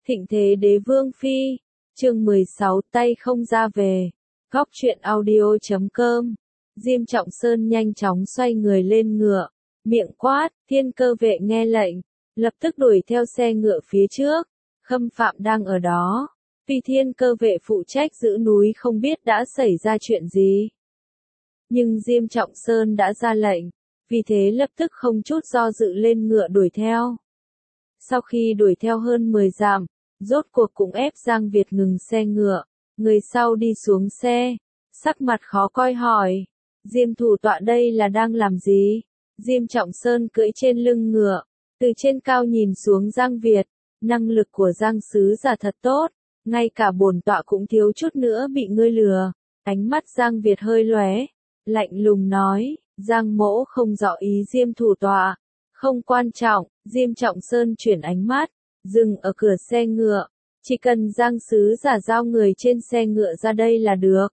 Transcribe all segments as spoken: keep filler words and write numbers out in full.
Thịnh thế đế vương phi, chương mười sáu tay không ra về, góc truyện audio chấm com. Diêm Trọng Sơn nhanh chóng xoay người lên ngựa, miệng quát, thiên cơ vệ nghe lệnh, lập tức đuổi theo xe ngựa phía trước, Khâm Phạm đang ở đó, vì thiên cơ vệ phụ trách giữ núi không biết đã xảy ra chuyện gì. Nhưng Diêm Trọng Sơn đã ra lệnh, vì thế lập tức không chút do dự lên ngựa đuổi theo. Sau khi đuổi theo hơn mười dặm, rốt cuộc cũng ép Giang Việt ngừng xe ngựa, người sau đi xuống xe, sắc mặt khó coi hỏi, Diêm thủ tọa đây là đang làm gì? Diêm Trọng Sơn cưỡi trên lưng ngựa, từ trên cao nhìn xuống Giang Việt, năng lực của Giang sứ giả thật tốt, ngay cả bổn tọa cũng thiếu chút nữa bị ngươi lừa. Ánh mắt Giang Việt hơi lóe, lạnh lùng nói, Giang mỗ không rõ ý Diêm thủ tọa. Không quan trọng, Diêm Trọng Sơn chuyển ánh mắt, dừng ở cửa xe ngựa, chỉ cần Giang sứ giả giao người trên xe ngựa ra đây là được.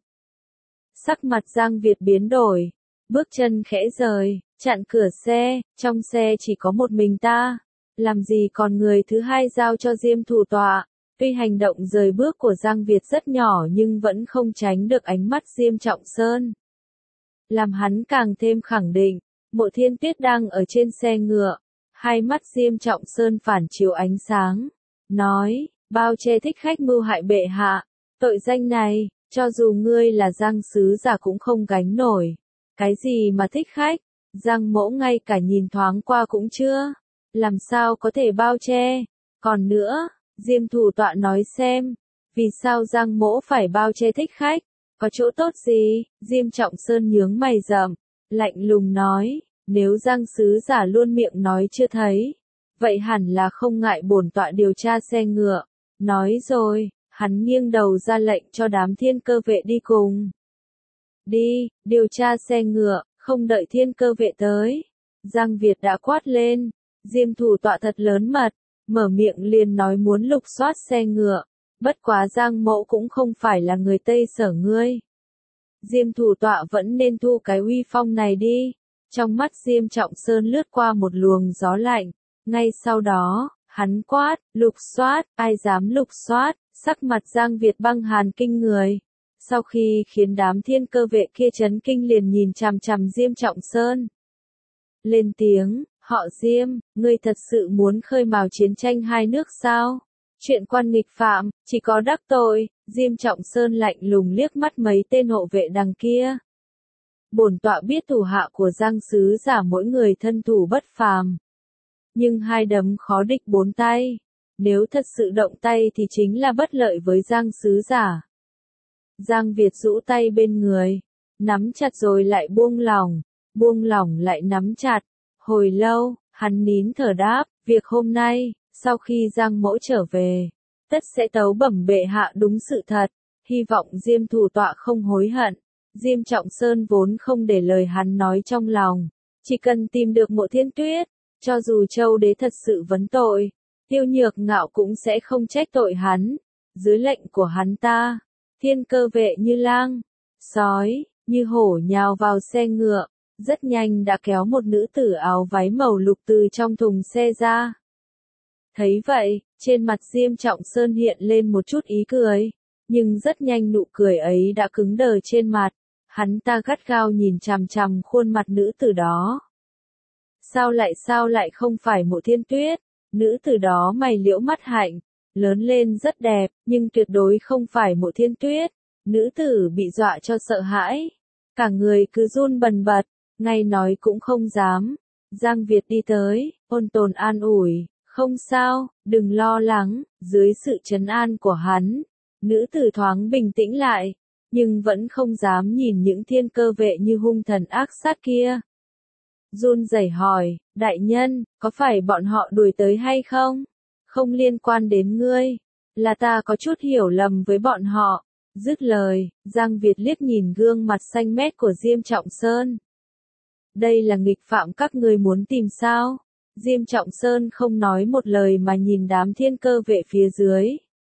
Sắc mặt Giang Việt biến đổi, bước chân khẽ rời, chặn cửa xe, trong xe chỉ có một mình ta, làm gì còn người thứ hai giao cho Diêm thủ tọa. Tuy hành động rời bước của Giang Việt rất nhỏ nhưng vẫn không tránh được ánh mắt Diêm Trọng Sơn. Làm hắn càng thêm khẳng định, Mộ Thiên Tuyết đang ở trên xe ngựa, hai mắt Diêm Trọng Sơn phản chiếu ánh sáng, nói, bao che thích khách mưu hại bệ hạ, tội danh này, cho dù ngươi là Giang sứ giả cũng không gánh nổi. Cái gì mà thích khách, Giang mỗ ngay cả nhìn thoáng qua cũng chưa, làm sao có thể bao che, còn nữa, Diêm thủ tọa nói xem, vì sao Giang mỗ phải bao che thích khách, có chỗ tốt gì? Diêm Trọng Sơn nhướng mày rậm, lạnh lùng nói, nếu Giang sứ giả luôn miệng nói chưa thấy, vậy hẳn là không ngại bổn tọa điều tra xe ngựa. Nói rồi, hắn nghiêng đầu ra lệnh cho đám thiên cơ vệ đi cùng. Đi, điều tra xe ngựa, không đợi thiên cơ vệ tới. Giang Việt đã quát lên, Diêm thủ tọa thật lớn mật, mở miệng liền nói muốn lục soát xe ngựa. Bất quá Giang mỗ cũng không phải là người Tây Sở ngươi. Diêm thủ tọa vẫn nên thu cái uy phong này đi. Trong mắt Diêm Trọng Sơn lướt qua một luồng gió lạnh. Ngay sau đó, hắn quát, lục soát, ai dám lục soát, sắc mặt Giang Việt băng hàn kinh người. Sau khi khiến đám thiên cơ vệ kia chấn kinh liền nhìn chằm chằm Diêm Trọng Sơn. Lên tiếng, họ Diêm, ngươi thật sự muốn khơi mào chiến tranh hai nước sao? Chuyện quan nghịch phạm, chỉ có đắc tội. Diêm Trọng Sơn lạnh lùng liếc mắt mấy tên hộ vệ đằng kia. Bổn tọa biết thủ hạ của Giang sứ giả mỗi người thân thủ bất phàm. Nhưng hai đấm khó địch bốn tay. Nếu thật sự động tay thì chính là bất lợi với Giang sứ giả. Giang Việt rũ tay bên người, nắm chặt rồi lại buông lỏng, buông lỏng lại nắm chặt. Hồi lâu, hắn nín thở đáp, việc hôm nay, sau khi Giang mỗ trở về, tất sẽ tấu bẩm bệ hạ đúng sự thật, hy vọng Diêm thủ tọa không hối hận. Diêm Trọng Sơn vốn không để lời hắn nói trong lòng, chỉ cần tìm được Mộ Thiên Tuyết, cho dù Châu đế thật sự vấn tội, Tiêu Nhược Ngạo cũng sẽ không trách tội hắn. Dưới lệnh của hắn ta, thiên cơ vệ như lang, sói, như hổ nhào vào xe ngựa, rất nhanh đã kéo một nữ tử áo váy màu lục từ trong thùng xe ra. Thấy vậy, trên mặt Diêm Trọng Sơn hiện lên một chút ý cười, nhưng rất nhanh nụ cười ấy đã cứng đờ trên mặt, hắn ta gắt gao nhìn chằm chằm khuôn mặt nữ tử đó. Sao lại sao lại không phải Mộ Thiên Tuyết? Nữ tử đó mày liễu mắt hạnh, lớn lên rất đẹp, nhưng tuyệt đối không phải Mộ Thiên Tuyết. Nữ tử bị dọa cho sợ hãi, cả người cứ run bần bật, ngay nói cũng không dám. Giang Việt đi tới, ôn tồn an ủi, không sao, đừng lo lắng. Dưới sự trấn an của hắn, nữ tử thoáng bình tĩnh lại, nhưng vẫn không dám nhìn những thiên cơ vệ như hung thần ác sát kia. Run rẩy hỏi, đại nhân, có phải bọn họ đuổi tới hay không? Không liên quan đến ngươi, là ta có chút hiểu lầm với bọn họ. Dứt lời, Giang Việt liếc nhìn gương mặt xanh mét của Diêm Trọng Sơn. Đây là nghịch phạm các ngươi muốn tìm sao? Diêm Trọng Sơn không nói một lời mà nhìn đám thiên cơ vệ phía dưới.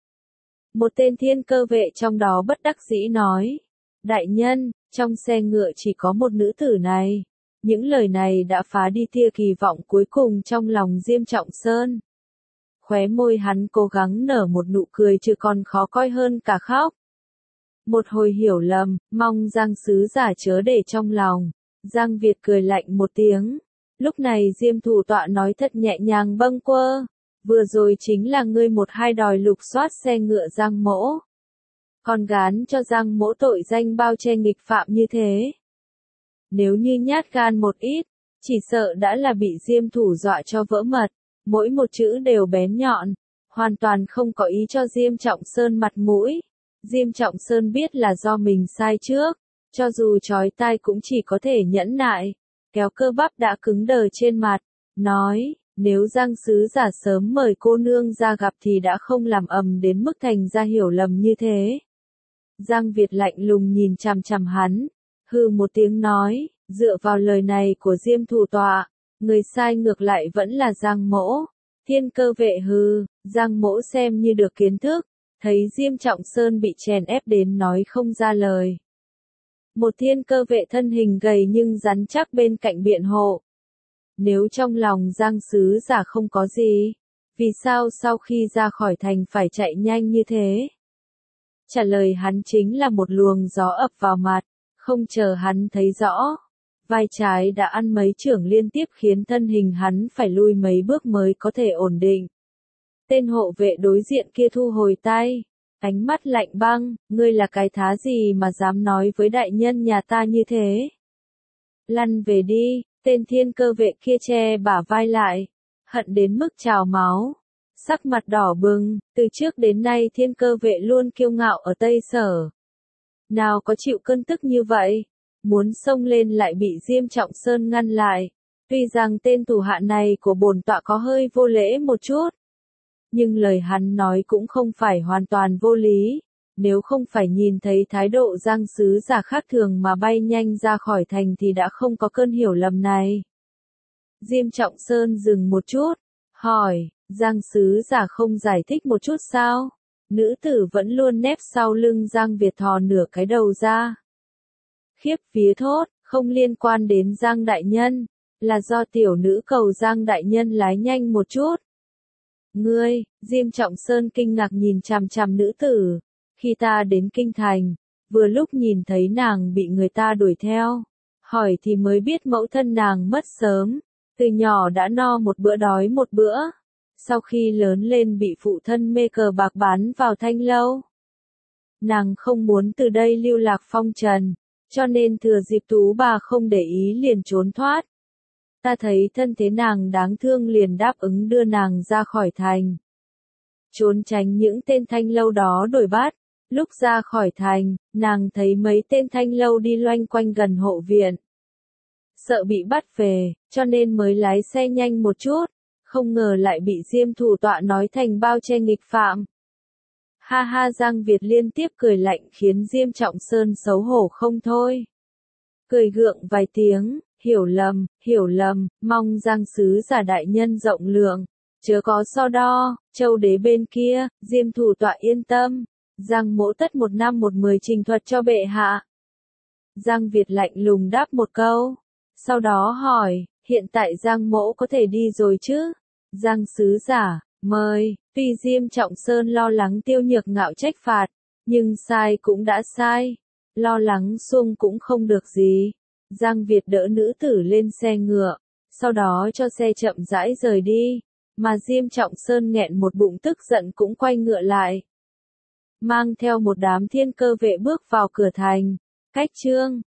Một tên thiên cơ vệ trong đó bất đắc dĩ nói, đại nhân, trong xe ngựa chỉ có một nữ tử này. Những lời này đã phá đi tia kỳ vọng cuối cùng trong lòng Diêm Trọng Sơn. Khóe môi hắn cố gắng nở một nụ cười chứ còn khó coi hơn cả khóc. Một hồi hiểu lầm, mong Giang sứ giả chớ để trong lòng. Giang Việt cười lạnh một tiếng. Lúc này Diêm thủ tọa nói thật nhẹ nhàng bâng quơ. Vừa rồi chính là ngươi một hai đòi lục soát xe ngựa Giang mỗ. Còn gán cho Giang mỗ tội danh bao che nghịch phạm như thế. Nếu như nhát gan một ít, chỉ sợ đã là bị Diêm thủ dọa cho vỡ mật. Mỗi một chữ đều bén nhọn, hoàn toàn không có ý cho Diêm Trọng Sơn mặt mũi. Diêm Trọng Sơn biết là do mình sai trước, cho dù chói tai cũng chỉ có thể nhẫn nại, kéo cơ bắp đã cứng đờ trên mặt, nói, nếu Giang sứ giả sớm mời cô nương ra gặp thì đã không làm ầm đến mức thành ra hiểu lầm như thế. Giang Việt lạnh lùng nhìn chằm chằm hắn, hừ một tiếng nói, dựa vào lời này của Diêm thủ tọa, người sai ngược lại vẫn là Giang mỗ. Thiên cơ vệ hừ, Giang mỗ xem như được kiến thức, thấy Diêm Trọng Sơn bị chèn ép đến nói không ra lời. Một thiên cơ vệ thân hình gầy nhưng rắn chắc bên cạnh biện hộ. Nếu trong lòng Giang sứ giả không có gì, vì sao sau khi ra khỏi thành phải chạy nhanh như thế? Trả lời hắn chính là một luồng gió ập vào mặt, không chờ hắn thấy rõ. Vai trái đã ăn mấy chưởng liên tiếp khiến thân hình hắn phải lui mấy bước mới có thể ổn định. Tên hộ vệ đối diện kia thu hồi tay, ánh mắt lạnh băng, ngươi là cái thá gì mà dám nói với đại nhân nhà ta như thế? Lăn về đi, tên thiên cơ vệ kia che bả vai lại, hận đến mức trào máu, sắc mặt đỏ bừng, từ trước đến nay thiên cơ vệ luôn kiêu ngạo ở Tây Sở. Nào có chịu cơn tức như vậy? Muốn xông lên lại bị Diêm Trọng Sơn ngăn lại. Tuy rằng tên thủ hạ này của bổn tọa có hơi vô lễ một chút, nhưng lời hắn nói cũng không phải hoàn toàn vô lý. Nếu không phải nhìn thấy thái độ Giang sứ giả khác thường mà bay nhanh ra khỏi thành thì đã không có cơn hiểu lầm này. Diêm Trọng Sơn dừng một chút, hỏi, Giang sứ giả không giải thích một chút sao? Nữ tử vẫn luôn nép sau lưng Giang Việt thò nửa cái đầu ra. Khiếp vía thốt, không liên quan đến Giang đại nhân, là do tiểu nữ cầu Giang đại nhân lái nhanh một chút. Ngươi, Diêm Trọng Sơn kinh ngạc nhìn chằm chằm nữ tử, khi ta đến kinh thành, vừa lúc nhìn thấy nàng bị người ta đuổi theo, hỏi thì mới biết mẫu thân nàng mất sớm, từ nhỏ đã no một bữa đói một bữa, sau khi lớn lên bị phụ thân mê cờ bạc bán vào thanh lâu. Nàng không muốn từ đây lưu lạc phong trần, cho nên thừa dịp tú bà không để ý liền trốn thoát. Ta thấy thân thế nàng đáng thương liền đáp ứng đưa nàng ra khỏi thành. Trốn tránh những tên thanh lâu đó đuổi bắt. Lúc ra khỏi thành, nàng thấy mấy tên thanh lâu đi loanh quanh gần hộ viện. Sợ bị bắt về, cho nên mới lái xe nhanh một chút, không ngờ lại bị Diêm thủ tọa nói thành bao che nghịch phạm. Ha ha, Giang Việt liên tiếp cười lạnh khiến Diêm Trọng Sơn xấu hổ không thôi. Cười gượng vài tiếng, hiểu lầm, hiểu lầm, mong Giang sứ giả đại nhân rộng lượng, chớ có so đo, châu đế bên kia, Diêm thủ tọa yên tâm, Giang mỗ tất một năm một mười trình thuật cho bệ hạ. Giang Việt lạnh lùng đáp một câu, sau đó hỏi, hiện tại Giang mỗ có thể đi rồi chứ? Giang sứ giả, mời. Tuy Diêm Trọng Sơn lo lắng Tiêu Nhược Ngạo trách phạt, nhưng sai cũng đã sai, lo lắng xuông cũng không được gì. Giang Việt đỡ nữ tử lên xe ngựa, sau đó cho xe chậm rãi rời đi, mà Diêm Trọng Sơn nghẹn một bụng tức giận cũng quay ngựa lại. Mang theo một đám thiên cơ vệ bước vào cửa thành, cách chương